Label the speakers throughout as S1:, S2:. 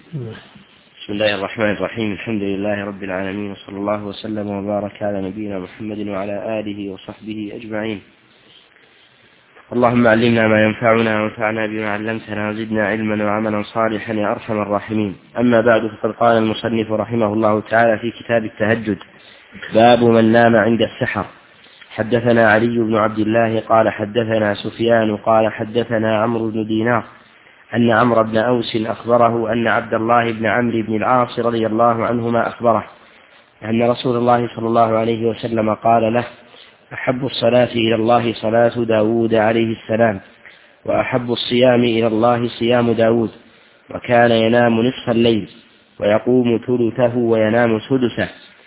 S1: بسم الله الرحمن الرحيم. الحمد لله رب العالمين، وصلى الله وسلم وبارك على نبينا محمد وعلى آله وصحبه أجمعين. اللهم علمنا ما ينفعنا وانفعنا بما علمتنا وزدنا علما وعملا صالحا يا أرحم الراحمين. أما بعد، فقد قال المصنف رحمه الله تعالى في كتاب التهجد: باب من نام عند السحر. حدثنا علي بن عبد الله قال حدثنا سفيان قال حدثنا عمرو بن دينار أن عمرو بن أوس أخبره أن عبد الله بن عمرو بن العاص رضي الله عنهما أخبره أن رسول الله صلى الله عليه وسلم قال له: أحب الصلاة إلى الله صلاة داود عليه السلام، وأحب الصيام إلى الله صيام داود، وكان ينام نصف الليل ويقوم ثلثه وينام سدسه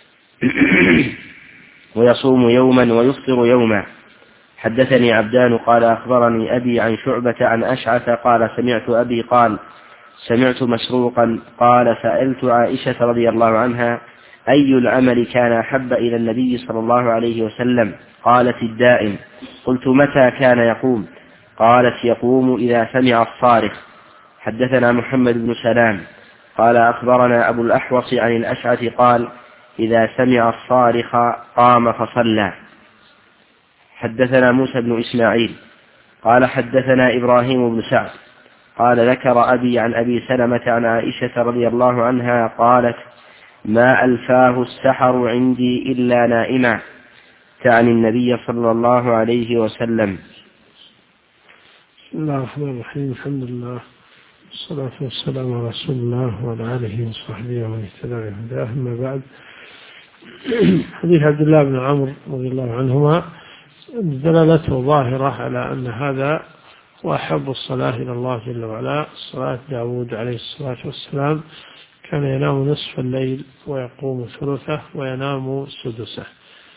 S1: ويصوم يوما ويفطر يوما. حدثني عبدان قال أخبرني أبي عن شعبة عن أشعث قال سمعت أبي قال سمعت مسروقا قال سألت عائشة رضي الله عنها: أي العمل كان أحب إلى النبي صلى الله عليه وسلم؟ قالت: الدائم. قلت: متى كان يقوم؟ قالت: يقوم إذا سمع الصارخ. حدثنا محمد بن سلام قال أخبرنا أبو الأحوص عن الأشعث قال: إذا سمع الصارخ قام فصلى. حدثنا موسى بن إسماعيل قال حدثنا إبراهيم بن سعد قال ذكر أبي عن أبي سلمة عن عائشة رضي الله عنها قالت: ما ألفاه السحر عندي إلا نائما، تعني النبي صلى الله عليه وسلم.
S2: بسم الله الرحمن الرحيم. الحمد لله والصلاة والسلام على رسول الله وعلى آله وصحبه ومن اهتدى بهداه. أما بعد، حديث عبد الله بن عمرو رضي الله عنهما دلالته ظاهرة على أن هذا هو أحب الصلاة إلى الله جل وعلا، صلاة داود عليه الصلاة والسلام. كان ينام نصف الليل ويقوم ثلثه وينام سدسه،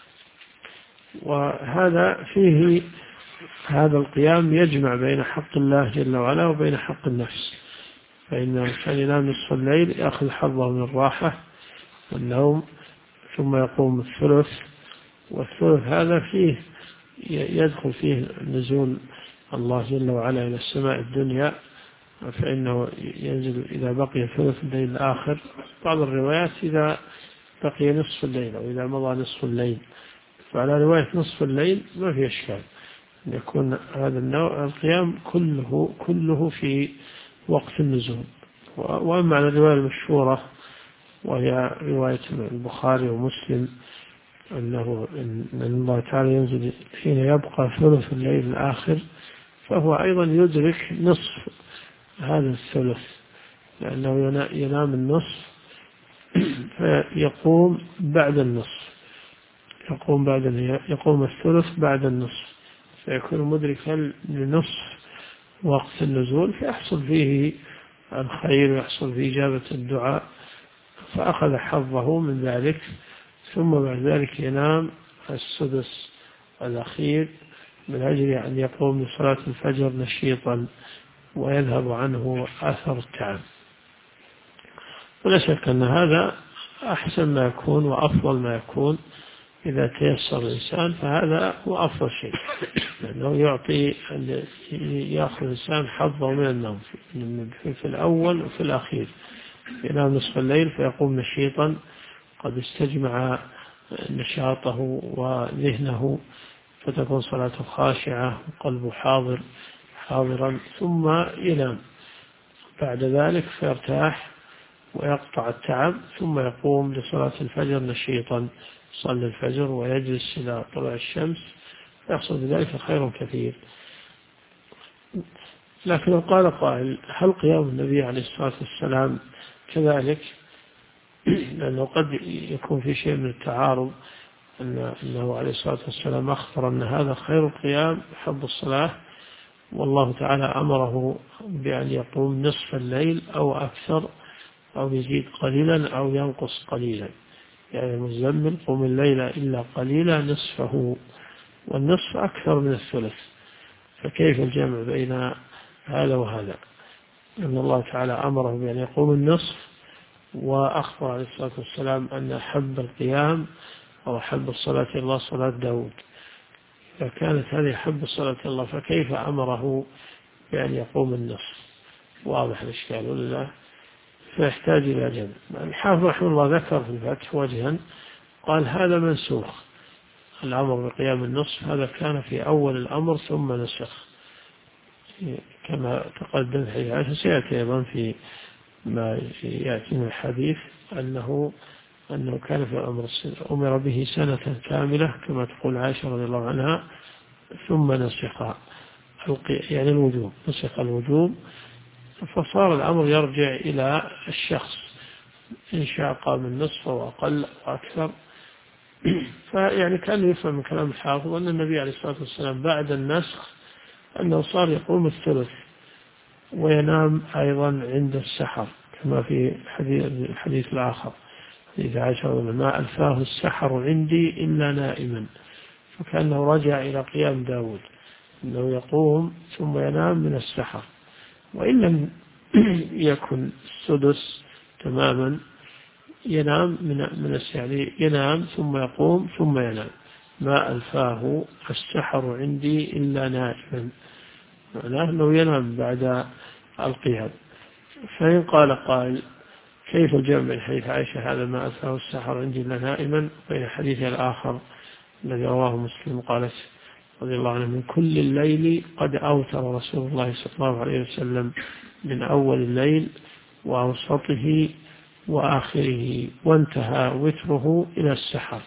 S2: وهذا فيه هذا القيام يجمع بين حق الله جل وعلا وبين حق النفس، فإن كان ينام نصف الليل يأخذ حظه من الراحة والنوم، ثم يقوم الثلث، والثلث هذا فيه يدخل فيه نزول الله جل وعلا إلى السماء الدنيا، فإنه ينزل إذا بقي ثلث الليل الآخر. بعض الروايات إذا بقي نصف الليل أو إذا مضى نصف الليل، فعلى رواية نصف الليل ما في إشكال أن يكون هذا النوع القيام كله في وقت النزول. وأما على الرواية المشهورة وهي رواية البخاري ومسلم أن الله تعالى ينزل حين يبقى ثلث الليل الآخر، فهو أيضا يدرك نصف هذا الثلث، لأنه ينام النصف فيقوم بعد النصف، يقوم الثلث بعد النصف، فيكون مدركا لنصف وقت النزول، فيحصل فيه الخير ويحصل فيه إجابة الدعاء، فأخذ حظه من ذلك. ثم بعد ذلك ينام السدس الأخير من أجل أن يقوم لصلاة الفجر نشيطا ويذهب عنه أثر التعب. ولا شك أن هذا أحسن ما يكون وأفضل ما يكون إذا تيسر الإنسان، فهذا هو أفضل شيء، لأنه يأخذ الإنسان حظه من النوم في الأول وفي الأخير. ينام نصف الليل فيقوم نشيطا قد استجمع نشاطه وذهنه، فتكون صلاته خاشعة وقلبه حاضرا، ثم ينام بعد ذلك فيرتاح ويقطع التعب، ثم يقوم لصلاة الفجر نشيطا، يصلي الفجر ويجلس إلى طلوع الشمس، يحصل بذلك خير كثير. لكن لو قال قائل: هل قيام النبي عليه الصلاة والسلام كذلك؟ لأنه قد يكون في شيء من التعارض، أنه عليه الصلاة والسلام أخبر أن هذا خير القيام حب الصلاة، والله تعالى أمره بأن يقوم نصف الليل أو أكثر، أو يزيد قليلا أو ينقص قليلا، يعني المزمل قم الليل إلا قليلا نصفه، والنصف أكثر من الثلث، فكيف الجمع بين هذا وهذا؟ أن الله تعالى أمره بأن يقوم النصف، وأخبر عليه الصلاة والسلام أن أحب القيام أو أحب الصلاة إلى الله صلاة داود، فكانت هذه أحب الصلاة إلى الله، فكيف أمره بأن يقوم النصف؟ واضح الإشكال ولا؟ فيحتاج إلى جمع. الحافظ رحمه الله ذكر في الفتح وجها، قال هذا منسوخ، الأمر بقيام النصف هذا كان في أول الأمر ثم نسخ، كما تقدم في حديث عائشة. سيأتي أيضا في ما يأتي من الحديث أنه كان في الأمر أمر به سنة كاملة كما تقول عائشة رضي الله عنها، ثم نسخ يعني الوجوب، نسخ الوجوب، فصار الأمر يرجع إلى الشخص إن شاء قام النصف أو أقل أو أكثر. فيعني كان يفهم من كلام الحافظ أن النبي عليه الصلاة والسلام بعد النسخ أنه صار يقوم الثلث وينام أيضا عند السحر، كما في الحديث الآخر حديث عائشة ما ألفاه السحر عندي إلا نائما، فكأنه رجع إلى قيام داود أنه يقوم ثم ينام من السحر، وإن لم يكن السدس تماما ينام من يعني ينام ثم يقوم ثم ينام. ما ألفاه السحر عندي إلا نائما، معناه أنه ينام بعد القيام. فإن قال قائل كيف الجمع بين حديث عائشة هذا ما ألفاه السحر عندي إلا نائما بين حديث الآخر الذي رواه مسلم قالت رضي الله عنه من كل الليل قد أوتر رسول الله صلى الله عليه وسلم من أول الليل وأوسطه وآخره وانتهى وتره إلى السحر.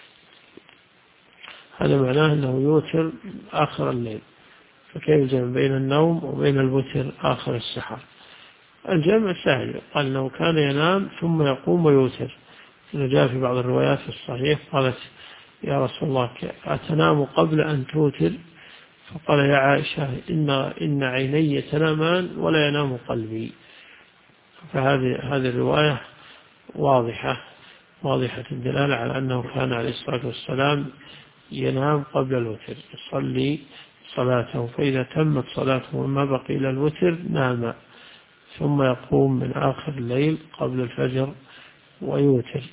S2: هذا معناه أنه يوتر آخر الليل، فكيف الجمع بين النوم وبين الوتر آخر السحر؟ الجمع سهل، قال أنه كان ينام ثم يقوم ويوتر، جاء في بعض الروايات في الصحيح قالت يا رسول الله أتنام قبل أن توتر؟ فقال يا عائشة إن عيني تنامان ولا ينام قلبي. فهذه الرواية واضحة الدلالة على أنه كان عليه الصلاة والسلام ينام قبل الوتر، يصلي صلاته، فإذا تمت صلاته وما بقي إلى الوتر نام، ثم يقوم من آخر الليل قبل الفجر ويوتر.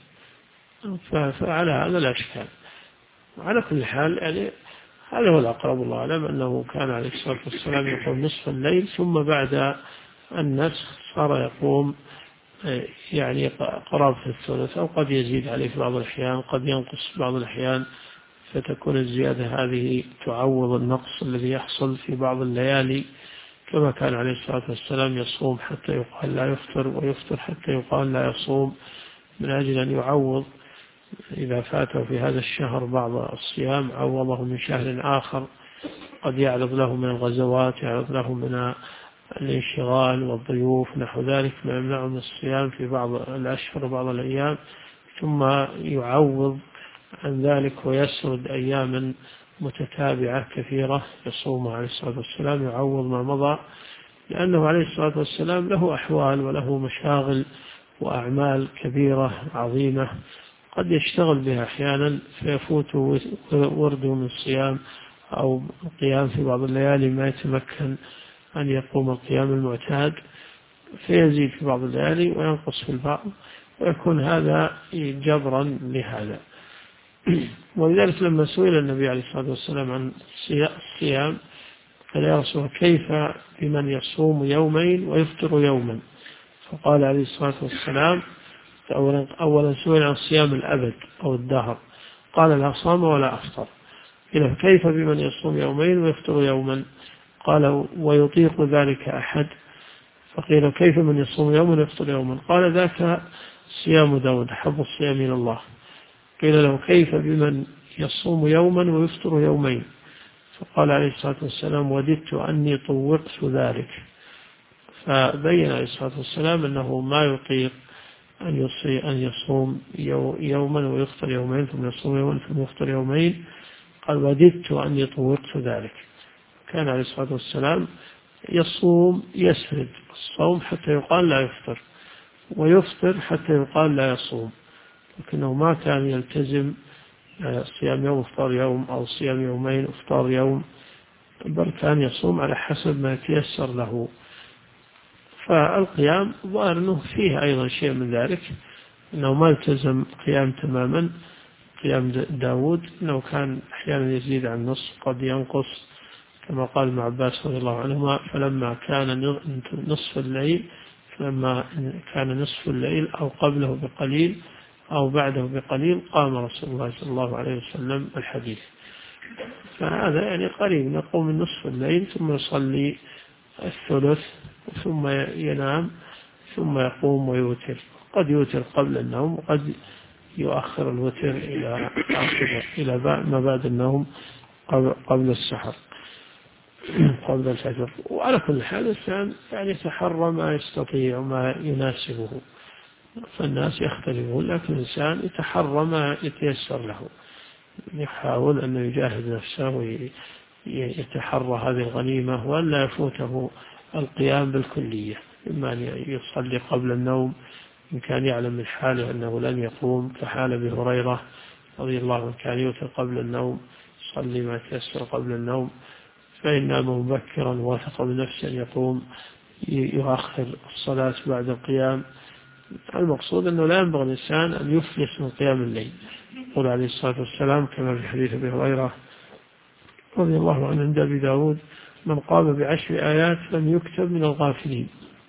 S2: فعلى هذا لا إشكال. وعلى كل حال يعني هذا هو الأقرب الله أعلم، أنه كان عليه الصلاة والسلام يقوم نصف الليل، ثم بعد النسخ صار يقوم يعني قرابة الثلث، أو قد يزيد عليه في بعض الأحيان، قد ينقص في بعض الأحيان، فتكون الزيادة هذه تعوض النقص الذي يحصل في بعض الليالي، كما كان عليه الصلاة والسلام يصوم حتى يقال لا يفطر، ويفطر حتى يقال لا يصوم، من أجل أن يعوض إذا فاته في هذا الشهر بعض الصيام عوضه من شهر آخر قد يعرض له من الغزوات، يعرض له من الانشغال والضيوف نحو ذلك، ما يمنعه من الصيام في بعض الأشهر وبعض الأيام، ثم يعوض عن ذلك ويسرد أياما متتابعة كثيرة يصومها عليه الصلاة والسلام، يعوض ما مضى، لأنه عليه الصلاة والسلام له أحوال وله مشاغل وأعمال كبيرة عظيمة قد يشتغل بها أحيانا فيفوت ورده من الصيام أو القيام في بعض الليالي ما يتمكن أن يقوم القيام المعتاد، فيزيد في بعض الليالي وينقص في البعض، ويكون هذا جبرا لهذا. ولذلك لما سئل النبي عليه الصلاة والسلام عن الصيام قال يا رسول الله كيف بمن يصوم يومين ويفطر يوما؟ فقال عليه الصلاة والسلام أولا سئل عن صيام الأبد أو الدهر، قال لا صام ولا أفطر. إذا كيف بمن يصوم يومين ويفطر يوما؟ قال ويطيق ذلك أحد؟ فقيل كيف من يصوم يوما ويفطر يوما؟ قال ذاك صيام داود حب الصيام إلى الله. قيل له كيف بمن يصوم يوما ويفطر يومين؟ فقال عليه الصلاة والسلام وددت أني طوقت ذلك. فبين عليه الصلاة والسلام أنه ما يطيق أن يصوم يوما ويفطر يومين، ثم يصوم يوما ثم يفطر يومين. قال وددت أني طوقت ذلك. كان عليه الصلاة والسلام يصوم يسرد الصوم حتى يقال لا يفطر، ويفطر حتى يقال لا يصوم، لكنه ما كان يلتزم صيام يوم افطار يوم أو صيام يومين افطار يوم، بل كان يصوم على حسب ما يتيسر له. فالقيام ظاهر أنه فيه أيضا شيء من ذلك، أنه ما التزم قيام تماما قيام داود، أنه كان أحيانا يزيد عن نصف قد ينقص، كما قال ابن عباس رضي الله عنهما فلما كان نصف الليل لما كان نصف الليل أو قبله بقليل أو بعده بقليل قام رسول الله صلى الله عليه وسلم الحديث. فهذا يعني قريب، نقوم من نصف الليل ثم يصلي الثلث ثم ينام ثم يقوم ويوتر، قد يوتر قبل النوم وقد يؤخر الوتر إلى ما بعد النوم قبل السحر قبل الفجر. وعلى كل حال الإنسان يعني يتحرى ما يستطيع وما يناسبه، فالناس يختلفون، لكن الإنسان يتحرى ما يتيسر له، يحاول أن يجاهد نفسه ويتحرى هذه الغنيمة وأن لا يفوته القيام بالكلية، إما أن يصلي قبل النوم إن كان يعلم من حاله أنه لن يقوم، كحال أبي هريرة رضي الله عنه كان يوتر قبل النوم، يصلي ما تيسر قبل النوم، فإن نام مبكرا وثق بنفسه أن يقوم يؤخر الصلاة بعد القيام. المقصود أنه لا ينبغي الإنسان أن يفلس من قيام الليل. يقول عليه الصلاة والسلام كما في حديث أبي هريرة رضي الله عنه عند أبي داود: من قام ب10 آيات لم يكتب من الغافلين،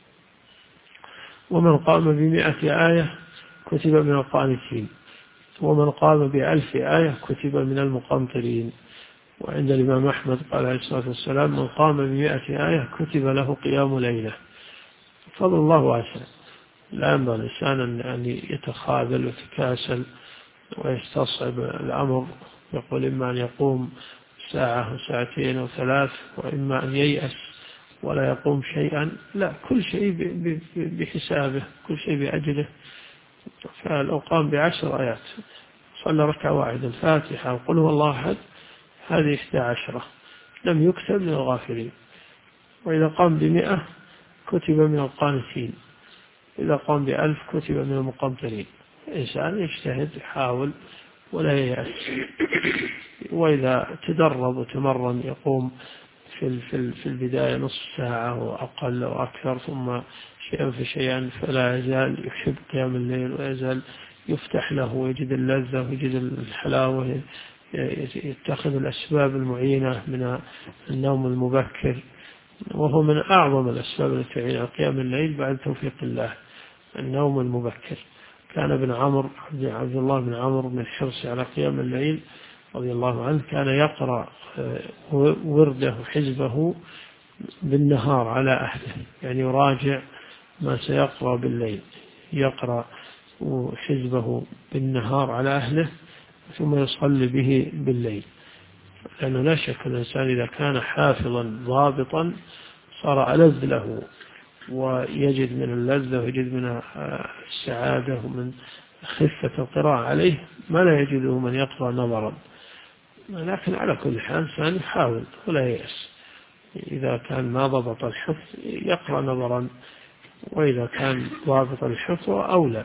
S2: ومن قام ب100 آية كتب من القانتين، ومن قام ب1000 آية كتب من المقنطرين. وعند الإمام أحمد قال عليه الصلاة والسلام: من قام ب100 آية كتب له قيام ليلة. فضل الله واسع، لا ينبغي الإنسان أن يتخاذل ويتكاسل ويستصعب الأمر، يقول إما أن يقوم ساعة وساعتين أو 3، وإما أن ييأس ولا يقوم شيئا. لا، كل شيء بحسابه، كل شيء بأجله. فلو قام ب10 آيات، صلى ركعة واحدة الفاتحة وقل هو الله أحد، هذه 11 لم يكتب من الغافلين. وإذا قام ب100 كتب من القانتين، إذا قام ب1000 كتب من المقنطرين. الإنسان يجتهد يحاول ولا ييأس، وإذا تدرب وتمرن يقوم في البداية نصف ساعة وأقل أو أكثر، ثم شيئا فشيئا، فلا يزال يحب قيام الليل ولا يزال يفتح له ويجد اللذة ويجد الحلاوة، يتخذ الأسباب المعينة من النوم المبكر، وهو من أعظم الأسباب التي تعين على قيام الليل بعد توفيق الله النوم المبكر. كان عبد الله بن عمرو من الحرص على قيام الليل رضي الله عنه كان يقرأ ورده حزبه بالنهار على أهله، يعني يراجع ما سيقرأ بالليل، يقرأ حزبه بالنهار على أهله ثم يصلي به بالليل. لأنه لا شك الإنسان إذا كان حافظا ضابطا صار ألذ له، ويجد من اللذة ويجد من السعادة ومن خفة القراءة عليه ما لا يجده من يقرأ نظرا. لكن على كل حال الإنسان يحاول ولا ييأس، إذا كان ما ضبط الحفظ يقرأ نظرا، وإذا كان ضابط الحفظ أولى،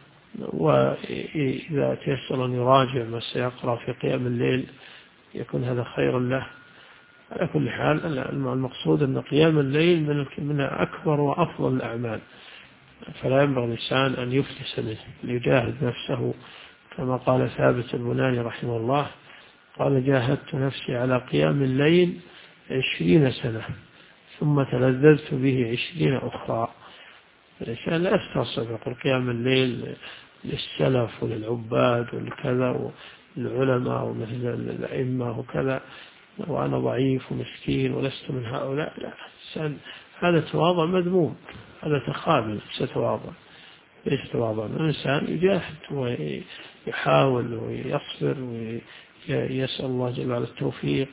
S2: وإذا تيسر أن يراجع ما سيقرأ في قيام الليل يكون هذا خيرا له. على كل حال المقصود أن قيام الليل من أكبر وأفضل الأعمال، فلا ينبغي الإنسان أن يفلس منه، ليجاهد نفسه كما قال ثابت البناني رحمه الله قال: جاهدت نفسي على قيام الليل 20 سنة ثم تلذذت به 20 أخرى. الإنسان لا يستصعب، يقول قيام الليل للسلف وللعباد ولكذا والعلماء ومثل الأئمة وكذا، وأنا ضعيف ومسكين ولست من هؤلاء. لا، هذا تواضع مذموم، هذا تخاذل، ستواضع ليس تواضع. الإنسان يجاهد ويحاول ويصبر ويسأل الله جل وعلا التوفيق،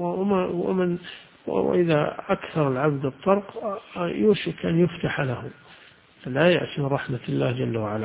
S2: وإذا أكثر العبد الطرق يوشك أن يفتح له، لا يأس من رحمة الله جل وعلا.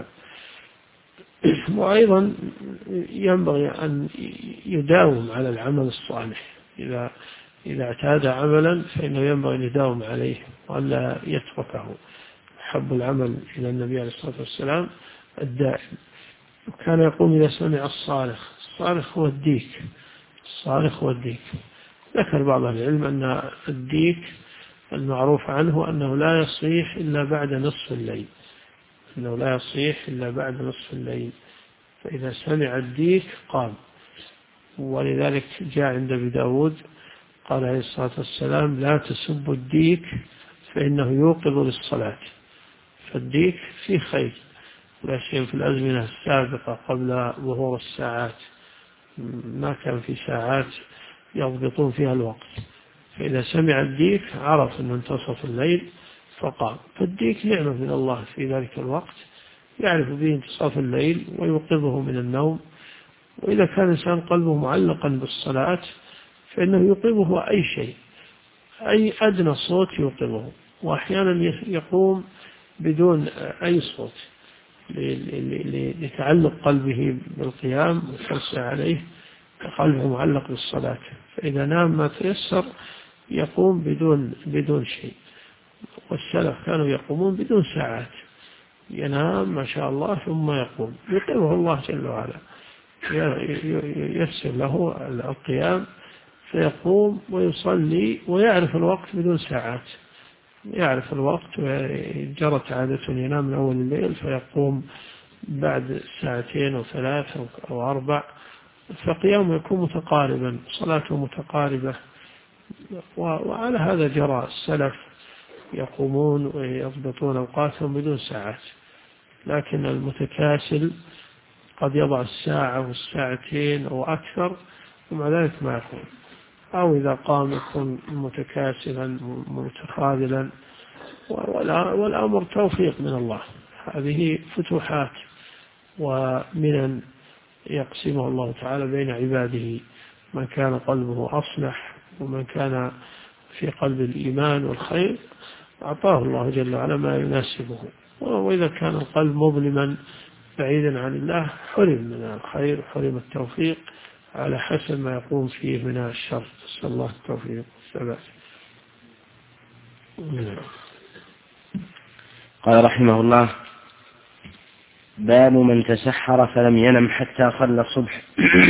S2: وأيضا ينبغي أن يداوم على العمل الصالح، إذا اعتاد عملا فإنه ينبغي أن يداوم عليه وألا يتركه. حب العمل إلى النبي عليه الصلاة والسلام الدائم. وكان يقول إذا سمع الصارخ هو الديك، الصارخ هو الديك. ذكر بعض العلم أن الديك المعروف عنه أنه لا يصيح إلا بعد نصف الليل، أنه لا يصيح إلا بعد نصف الليل، فإذا سمع الديك قام. ولذلك جاء عند أبي داود قال عليه الصلاة والسلام: لا تسبوا الديك فإنه يوقظ للصلاة. فالديك فيه خير، لا شيء في الأزمنة السابقة قبل ظهور الساعات ما كان في ساعات يضبطون فيها الوقت، فإذا سمع الديك عرف أن انتصف الليل فقام. فالديك نعمة من الله في ذلك الوقت يعرف به انتصاف الليل ويوقظه من النوم. وإذا كان الإنسان قلبه معلقا بالصلاة فإنه يوقظه أي شيء، أي أدنى صوت يوقظه، وأحيانا يقوم بدون أي صوت لتعلق قلبه بالقيام وحرصه عليه، قلبه معلق بالصلاة، فإذا نام ما تيسر يقوم بدون شيء. والسلف كانوا يقومون بدون ساعات، ينام ما شاء الله ثم يقوم، يقيمه الله جل وعلا، ييسر له القيام فيقوم ويصلي ويعرف الوقت بدون ساعات، يعرف الوقت وجرت عادة ينام من أول الليل فيقوم بعد ساعتين أو 3 أو 4، فقيامه يكون متقاربا، صلاته متقاربة. وعلى هذا جرى السلف، يقومون ويضبطون أوقاتهم بدون ساعات. لكن المتكاسل قد يضع الساعة والساعتين أو أكثر ومع ذلك ما يقوم، أو إذا قام يكون متكاسلا متخاذلا، والأمر توفيق من الله، هذه فتوحات ومن يقسمه الله تعالى بين عباده، من كان قلبه أصلح ومن كان في قلب الإيمان والخير أعطاه الله جل وعلا ما يناسبه، وإذا كان القلب مظلما بعيدا عن الله حرم من الخير، حرم التوفيق على حسب ما يقوم فيه من الشر. نسأل الله التوفيق والثبات.
S1: قال رحمه الله: باب من تسحر فلم ينم حتى صلى الصبح.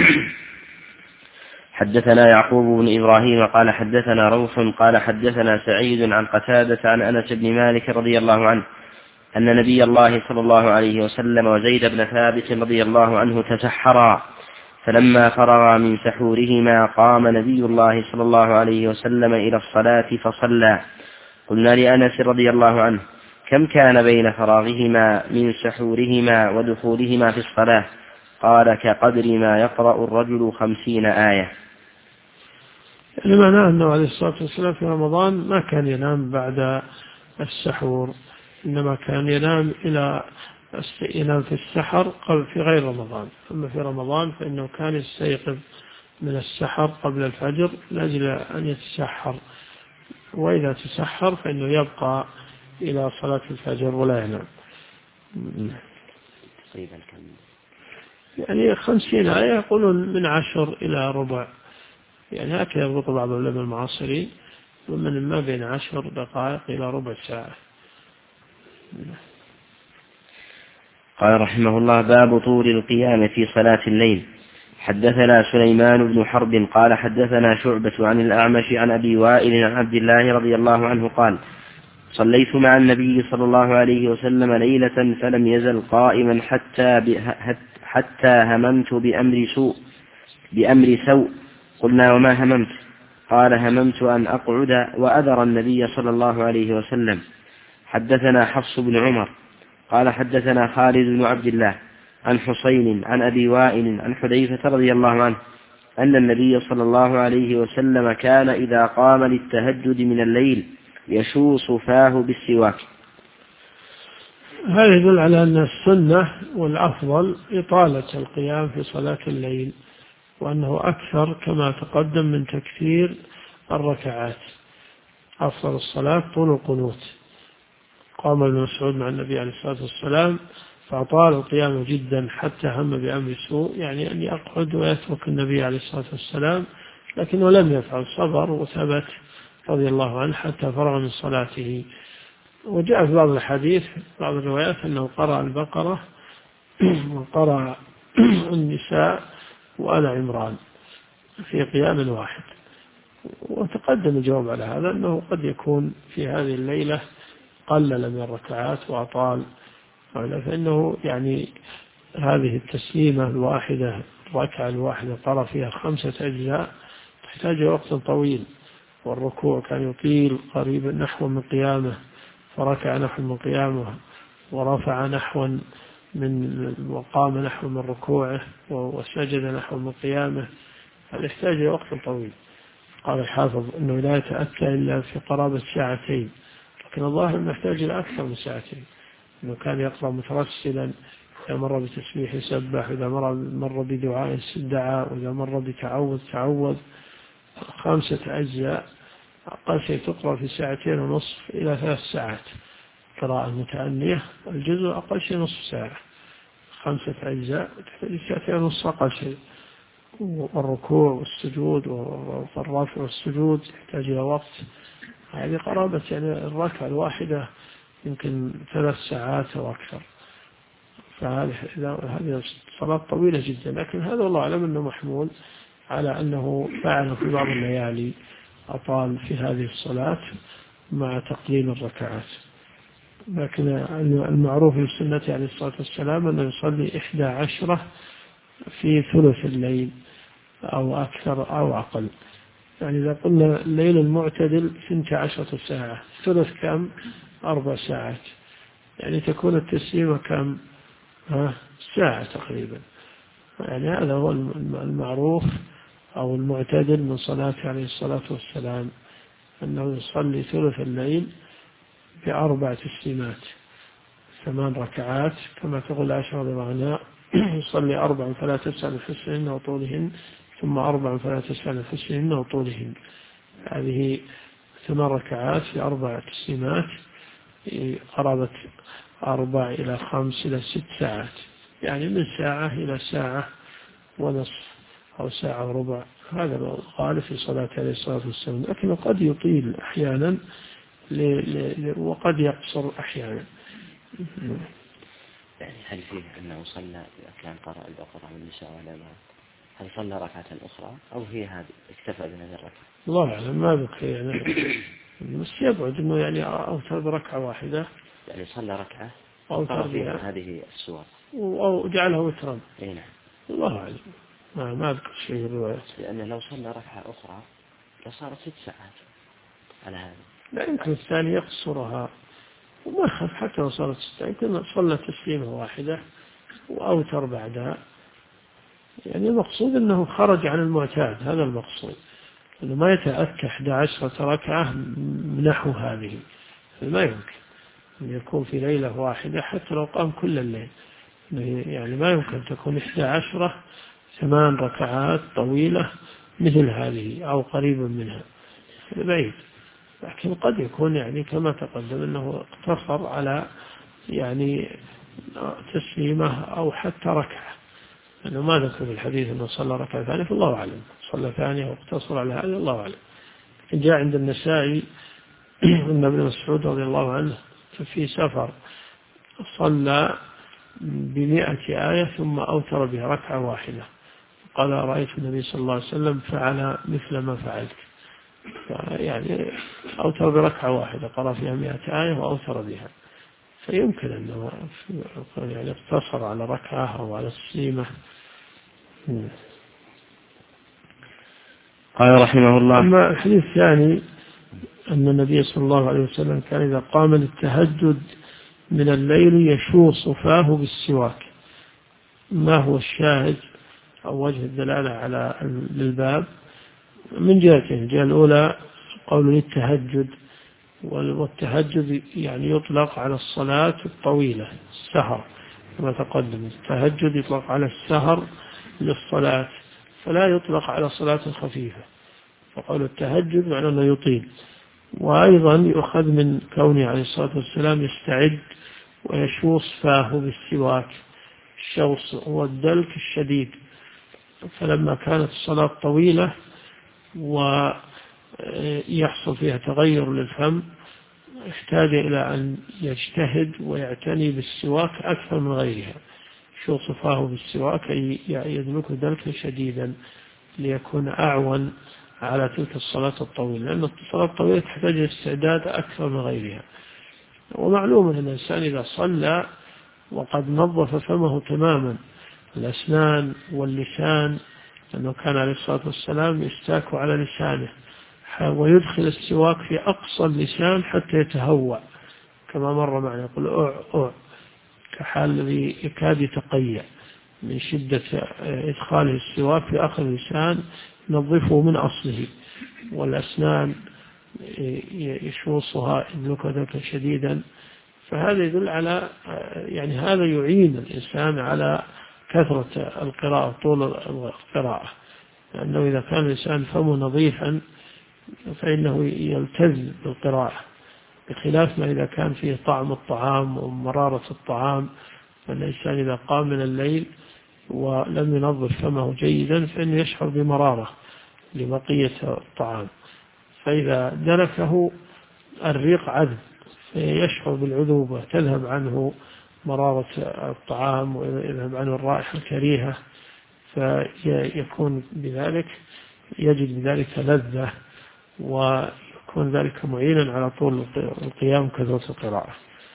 S1: حدثنا يعقوب بن إبراهيم قال حدثنا روح قال حدثنا سعيد عن قتادة عن أنس بن مالك رضي الله عنه أن نبي الله صلى الله عليه وسلم وزيد بن ثابت رضي الله عنه تسحرا، فلما فرغا من سحورهما قام نبي الله صلى الله عليه وسلم إلى الصلاة فصلى. قلنا لأنس رضي الله عنه: كم كان بين فراغهما من سحورهما ودخولهما في الصلاة؟ قال: كقدر ما يقرأ الرجل 50 آية.
S2: يعني معناه أنه عليه الصلاة والسلام في رمضان ما كان ينام بعد السحور، إنما كان ينام في السحر قبل في غير رمضان. أما في رمضان فإنه كان يستيقظ من السحر قبل الفجر لأجل أن يتسحر، وإذا تسحر فإنه يبقى إلى صلاة الفجر ولا ينام. يعني 50 آية يقولون من 10 إلى ربع، يعني هكذا يضبط بعض العلماء المعاصرين، ومن ما بين 10 دقائق إلى ربع ساعة.
S1: قال رحمه الله: باب طول القيام في صلاة الليل. حدثنا سليمان بن حرب قال حدثنا شعبة عن الأعمش عن أبي وائل عن عبد الله رضي الله عنه قال: صليت مع النبي صلى الله عليه وسلم ليلة فلم يزل قائما حتى هممت بأمر سوء. قلنا: وما هممت؟ قال: هممت أن أقعد وأذر النبي صلى الله عليه وسلم. حدثنا حفص بن عمر قال حدثنا خالد بن عبد الله عن حسين عن أبي وائل عن حذيفة رضي الله عنه أن النبي صلى الله عليه وسلم كان إذا قام للتهجد من الليل يشوص فاه بالسواك.
S2: هذا يدل على أن السنة والأفضل إطالة القيام في صلاة الليل، وأنه أكثر كما تقدم من تكثير الركعات. أفضل الصلاة طول القنوت. قام ابن مسعود مع النبي عليه الصلاة والسلام فأطال القيام جدا حتى هم بأمر سوء، يعني أن يقعد ويترك النبي عليه الصلاة والسلام، لكنه لم يفعل، صبر وثبت رضي الله عنه حتى فرغ من صلاته. وجاء في بعض الحديث بعض الروايات أنه قرأ البقرة وقرأ النساء وآل عمران في قيام واحد. وتقدم الجواب على هذا أنه قد يكون في هذه الليلة قلل من الركعات وأطال، فإنه يعني هذه التسليمة الواحدة، الركعة الواحدة قرأ فيها 5 أجزاء، تحتاج وقت طويل، والركوع كان يطيل قريبا نحو من قيامه، فركع نحو من قيامه، ورفع نحوا وقام نحو من ركوعه وسجد نحو من قيامه، هذا يحتاج إلى وقت طويل. قال الحافظ أنه لا يتأتى إلا في قرابة ساعتين، لكن الظاهر أنه يحتاج إلى أكثر من ساعتين، أنه كان يقرأ مترسلا، إذا مر بتسبيح يسبح، وإذا مر بدعاء دعا، وإذا مر تعوذ 5 أجزاء أقل شيء تقرأ في 2.5 إلى 3 ساعات قراءة متأنية، الجزء أقل شيء نصف ساعة، 5 أجزاء تحتاج 2.5 أقل شيء، والركوع والسجود والرفع والسجود يحتاج إلى وقت. هذه قرابة يعني الركعة الواحدة يمكن 3 ساعات أو أكثر، فهذه صلاة طويلة جدا. لكن هذا والله أعلم أنه محمول على أنه فعل في بعض الليالي أطال في هذه الصلاة مع تقليل الركعات. لكن المعروف في السنة عليه الصلاة والسلام أنه يصلي 11 في ثلث الليل أو أكثر أو أقل. يعني إذا قلنا الليل المعتدل 12 ساعة، ثلث كم؟ 4 ساعات، يعني تكون التسليمة كم؟ ساعة تقريبا. يعني هذا هو المعروف أو المعتدل من صلاته عليه الصلاة والسلام، أنه يصلي ثلث الليل ب4 تسليمات، 8 ركعات كما تقول عائشة رضي الله عنها، يصلي 4 فلا تسأل الحسنهن وطولهن، ثم 4 فلا تسأل الحسنهن وطولهن. هذه 8 ركعات في 4 تسليمات، قرابة 4 إلى 5 إلى 6 ساعات، يعني من ساعة إلى ساعة ونصف أو ساعة وربع. هذا الغالب في صلاة عليه الصلاة والسلام، لكن قد يطيل أحيانا وقد يقصر أحيانا.
S1: يعني هل فيه أنه صلى إذا كان قرأ البقرة والنساء والعمران، هل صلى ركعة أخرى أو هي هذه اكتفى بهذه الركعة؟
S2: الله أعلم، ما بقي يعني، بس يبعد أنه يعني أوتر بركعة واحدة،
S1: يعني صلى ركعة
S2: أوتر
S1: فيها هذه السور
S2: أو جعلها وترا.
S1: أي نعم.
S2: الله أعلم، ما أذكر شيء في الروايات.
S1: لأنه لو صلى ركعة أخرى لصارت 6 ساعات على هذا.
S2: لا يمكن الثاني يقصرها وما يخاف، حتى لو صارت 6 يمكن صلى تسليمة واحدة وأوتر بعدها. يعني المقصود أنه خرج عن المعتاد، هذا المقصود، أنه ما يتأتى 11 ركعة نحو هذه، ما يمكن أن يكون في ليلة واحدة حتى لو قام كل الليل. يعني ما يمكن تكون 11 8 ركعات طويلة مثل هذه أو قريبا منها، بعيد. لكن قد يكون يعني كما تقدم أنه اقتصر على يعني تسليمة أو حتى ركعة، لأنه ما ذكر في الحديث أنه صلى ركعة ثانية، فالله أعلم صلى ثانية واقتصر على هذا، الله أعلم. جاء عند النسائي أن ابن مسعود رضي الله عنه في سفر صلى ب100 آية ثم أوتر بها ركعة واحدة، قال رأيت النبي صلى الله عليه وسلم فعل مثل ما فعلت، يعني أوتر بركعة واحدة قرأ فيها 100 آية وأوتر بها. فيمكن أنه يعني اقتصر على ركعة أو على السيمة.
S1: قال رحمه الله:
S2: أما الحديث الثاني أن النبي صلى الله عليه وسلم كان إذا قام للتهجد من الليل يشوص فاه بالسواك. ما هو الشاهد أو وجه الدلالة على للباب؟ من جهتين: الجهة الأولى قول للتهجد، والتهجد يعني يطلق على الصلاة الطويلة، السهر كما تقدم. التهجد يطلق على السهر للصلاة، فلا يطلق على صلاة خفيفة، فقول التهجد معناه أنه يطيل. وأيضا يؤخذ من كونه عليه الصلاة والسلام يستعد ويشوص فاه بالسواك. الشوص هو الدلك الشديد، فلما كانت الصلاة طويلة ويحصل فيها تغير للفم احتاج إلى أن يجتهد ويعتني بالسواك أكثر من غيرها. شوص فاه بالسواك أي يدلك دلكا شديدا ليكون أعون على تلك الصلاة الطويلة، لأن الصلاة الطويلة تحتاج استعداد أكثر من غيرها. ومعلوم أن الإنسان إذا صلى وقد نظف فمه تماما، الأسنان واللسان، لأنه كان عليه الصلاة والسلام يستاك على لسانه ويدخل السواك في أقصى اللسان حتى يتهوى، كما مر معنا يقول أع أع، كحال الذي يكاد يتقيأ من شدة إدخاله السواك في آخر اللسان، ينظفه من أصله، والأسنان يشوصها نكتا شديدا. فهذا يدل على يعني هذا يعين الإنسان على كثرة القراءة، طول القراءة، لأنه إذا كان الإنسان فمه نظيفا فإنه يلتز بالقراءة، بخلاف ما إذا كان فيه طعم الطعام ومرارة الطعام. فالإنسان إذا قام من الليل ولم ينظف فمه جيدا فإنه يشعر بمرارة لبقية الطعام، فإذا دركه الريق عذب فيشعر بالعذوبة، تذهب عنه مرارة الطعام ويذهب عنه الرائحة الكريهة، فيكون بذلك يجد بذلك لذة، ويكون ذلك معينا على طول القيام كثرة القراءة.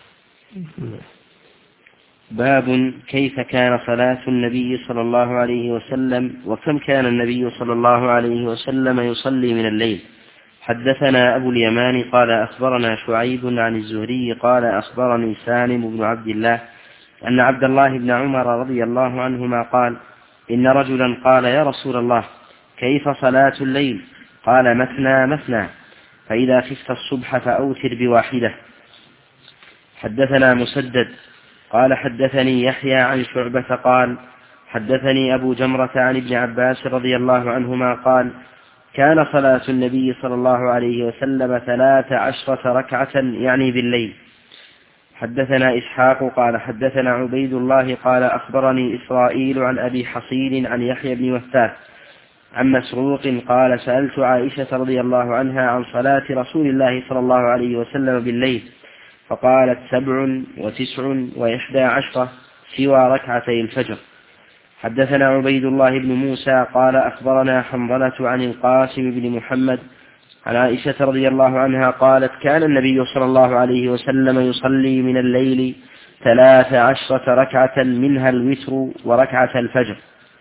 S1: باب كيف كان صلاة النبي صلى الله عليه وسلم وكم كان النبي صلى الله عليه وسلم يصلي من الليل. حدثنا أبو اليمان قال أخبرنا شعيب عن الزهري قال أخبرني سالم بن عبد الله أن عبد الله بن عمر رضي الله عنهما قال إن رجلا قال يا رسول الله كيف صلاة الليل؟ قال مثنى مثنى، فإذا خفت الصبح فأوتر بواحدة. حدثنا مسدد قال حدثني يحيى عن شعبة قال حدثني أبو جمرة عن ابن عباس رضي الله عنهما قال كان صلاة النبي صلى الله عليه وسلم 13 ركعة يعني بالليل. حدثنا إسحاق قال حدثنا عبيد الله قال أخبرني إسرائيل عن أبي حصين عن يحيى بن وثاث عن مسروق قال سألت عائشة رضي الله عنها عن صلاة رسول الله صلى الله عليه وسلم بالليل فقالت 7 و9 و11 سوى ركعتي الفجر. حدثنا عبيد الله بن موسى قال أخبرنا حنظلة عن القاسم بن محمد عن عائشة رضي الله عنها قالت كان النبي صلى الله عليه وسلم يصلي من الليل 13 ركعة منها الوتر وركعة الفجر.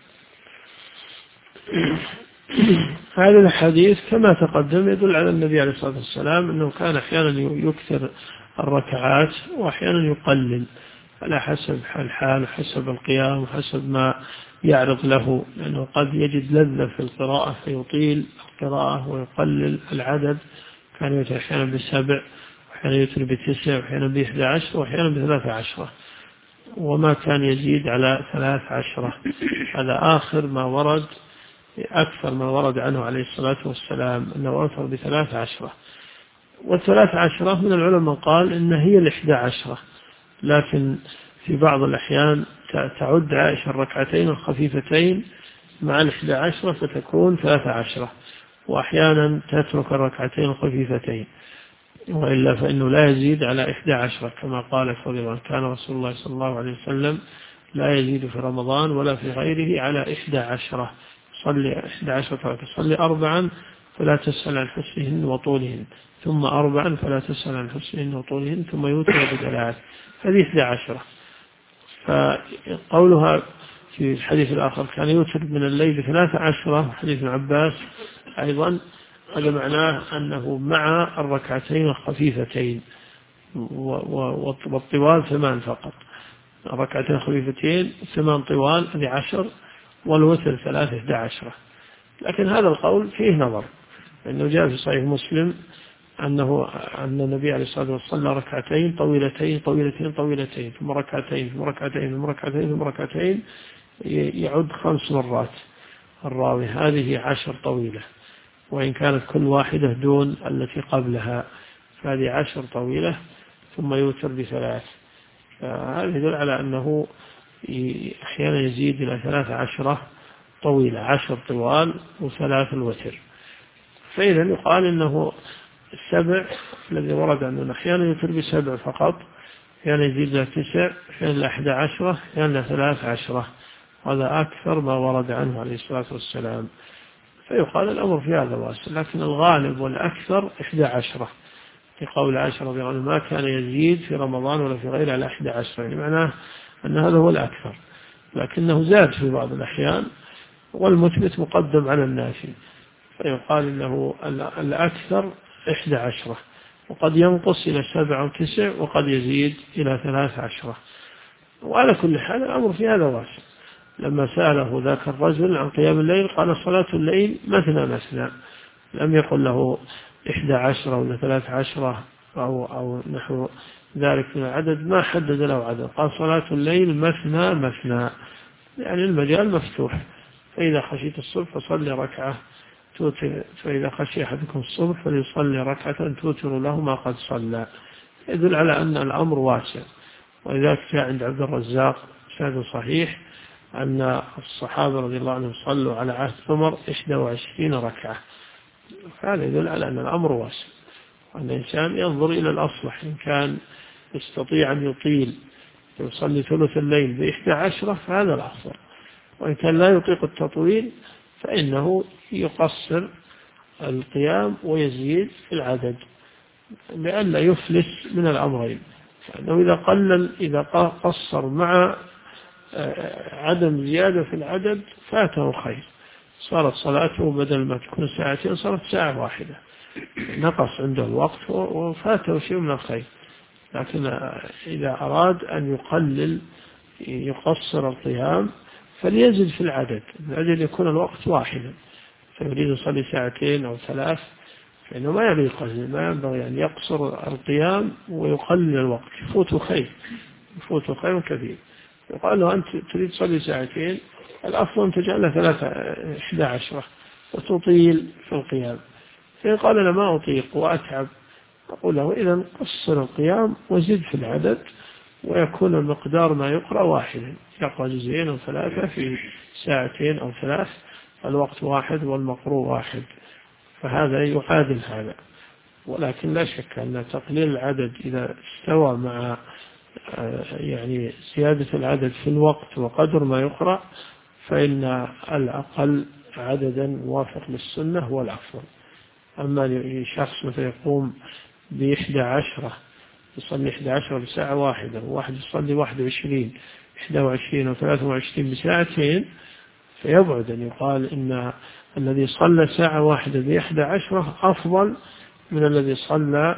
S2: هذا الحديث كما تقدم يدل على النبي عليه الصلاة والسلام أنه كان أحيانا يكثر الركعات وأحيانا يقلل على حسب الحال وحسب القيام وحسب ما يعرض له، لأنه قد يجد لذة في القراءة فيطيل القراءة ويقلل العدد. كان يوتر أحيانا ب7 وأحيانا يوتر ب9 وأحيانا ب11 وأحيانا ب13 وما كان يزيد على 13. هذا آخر ما ورد، أكثر ما ورد عنه عليه الصلاة والسلام أنه أوتر ب13. و13 من العلماء قال إن هي 11، لكن في بعض الأحيان تعد عائشة الركعتين الخفيفتين مع 11 فتكون 13، وأحيانا تترك الركعتين الخفيفتين، وإلا فإنه لا يزيد على 11 كما قال رضي الله عنه كان رسول الله صلى الله عليه وسلم لا يزيد في رمضان ولا في غيره على 11. صلي 11 تصلي 4 فلا تسأل عن حسنهن وطولهن، ثم 4 فلا تسأل عن حسنهن وطولهن، ثم يوتر ب3. هذه 11. فقولها في الحديث الآخر كان يوتر من الليل 13 حديث ابن عباس أيضا، هذا معناه أنه مع الركعتين الخفيفتين والطوال 8 فقط. الركعتين الخفيفتين 8 طوال هذه 10 والوتر 3 11. لكن هذا القول فيه نظر، لأنه جاء في صحيح مسلم أن النبي عليه الصلاة والسلام صلى ركعتين طويلتين طويلتين طويلتين ثم ركعتين ثم ركعتين ثم ركعتين ثم ركعتين، يعد 5 مرات الراوي. هذه 10 طويلة، وإن كانت كل واحدة دون التي قبلها، فهذه 10 طويلة ثم يوتر ب3. فهذا يدل على أنه أحيانا يزيد إلى 13 طويلة، 10 طوال و3 الوتر. فإذا يقال إنه 7 الذي ورد أنه أحيانا يوتر ب7 فقط، أحيانا يزيد إلى 9، أحيانا إلى 11، أحيانا إلى 13. هذا أكثر ما ورد عنه عليه الصلاة والسلام. فيقال الأمر في هذا واسع، لكن الغالب والأكثر 11 في قول عائشة رضي الله عنها ما كان يزيد في رمضان ولا في غيره على 11، يعني معناه أن هذا هو الأكثر، لكنه زاد في بعض الأحيان، والمثبت مقدم على النافي، فيقال إنه الأكثر 11، وقد ينقص إلى 7 أو 9، وقد يزيد إلى 13. وعلى كل حال الأمر في هذا واسع. لما سأله ذاك الرجل عن قيام الليل قال صلاة الليل مثنى مثنى، لم يقل له 11 ولا 13 أو نحو ذلك من العدد، ما حدد له عدد، قال صلاة الليل مثنى مثنى، يعني المجال مفتوح. فإذا خشيت الصبح فصلي ركعة توتر، فإذا خشي أحدكم الصبح فليصلي ركعة توتر له ما قد صلى، يدل على أن الأمر واسع. ولذلك جاء عند عبد الرزاق سند صحيح أن الصحابة رضي الله عنهم صلوا على عهد عمر 21 ركعة، فهذا يدل على أن الأمر واسع، وأن الإنسان ينظر إلى الأصلح. إن كان يستطيع أن يطيل يصلي ثلث الليل ب11 فهذا الأفضل، وإن كان لا يطيق التطويل فإنه يقصر القيام ويزيد في العدد، لئلا يفلس من الأمرين. فإنه إذا قصر مع عدم زيادة في العدد فاته خير، صارت صلاته بدل ما تكون ساعتين صارت ساعة واحدة، نقص عنده الوقت وفاته شيء من الخير. لكن إذا أراد أن يقصر القيام فليزد في العدد من أجل يكون الوقت واحدا. فيريد يصلي ساعتين أو 3 فإنه ما يليق، ما ينبغي أن يقصر القيام ويقلل الوقت، يفوت خير كثير. يقال له أنت تريد تصلي ساعتين، الأفضل أن تجعلها 11 وتطيل في القيام. فيقال أنا ما أطيق وأتعب، أقول له إذا قصر القيام وزد في العدد، ويكون المقدار ما يقرأ واحدا، يقرأ 2 أو 3 في ساعتين أو 3، الوقت واحد والمقروء واحد، فهذا يعادل هذا. ولكن لا شك أن تقليل العدد إذا استوى مع يعني زيادة العدد في الوقت وقدر ما يقرأ فإن الأقل عددا موافق للسنة هو الأفضل. أما شخص مثل يقوم ب11 يصلي 11 بساعة واحدة، وواحد يصلي 21 أو 23 بساعتين، فيبعد أن يقال إن الذي صلى ساعة واحدة ب11 أفضل من الذي صلى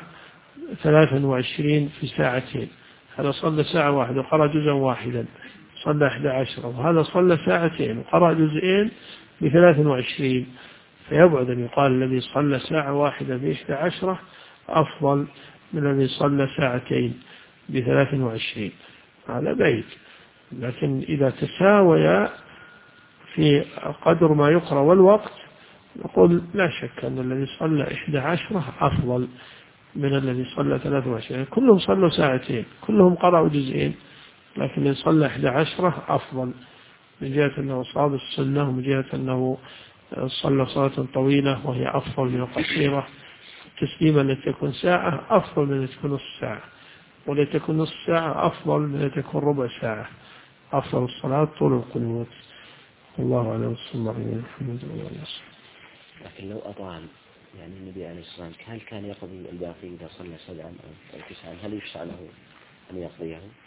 S2: 23 في ساعتين. هذا صلى ساعة واحدة وقرأ جزءا واحدا صلى 11، وهذا صلى ساعتين وقرأ جزئين ب23، فيبعد أن يقال الذي صلى ساعة واحدة ب11 أفضل من الذي صلى ساعتين ب23، هذا بعيد. لكن إذا تساويا في قدر ما يقرأ والوقت نقول لا شك أن الذي صلى 11 أفضل من الذي صلى 23. كلهم صلوا ساعتين، كلهم قرأوا جزئين، لكن الذي صلى 11 أفضل من جهة أنه صاب السنة، ومن جهة أنه صلى صلاة طويلة وهي أفضل من القصيرة. التسليمة التي تكون ساعة أفضل من التي تكون نصف ساعة، والتي تكون نصف ساعة أفضل من التي تكون ربع ساعة. أفضل الصلاة طول القنوت. الله عليه وسلم.
S3: لكن لو أطال يعني النبي عليه الصلاة والسلام هل كان يقضي الباقي إذا صلى 7 أو 9؟ هل يشرع له أن يقضيه؟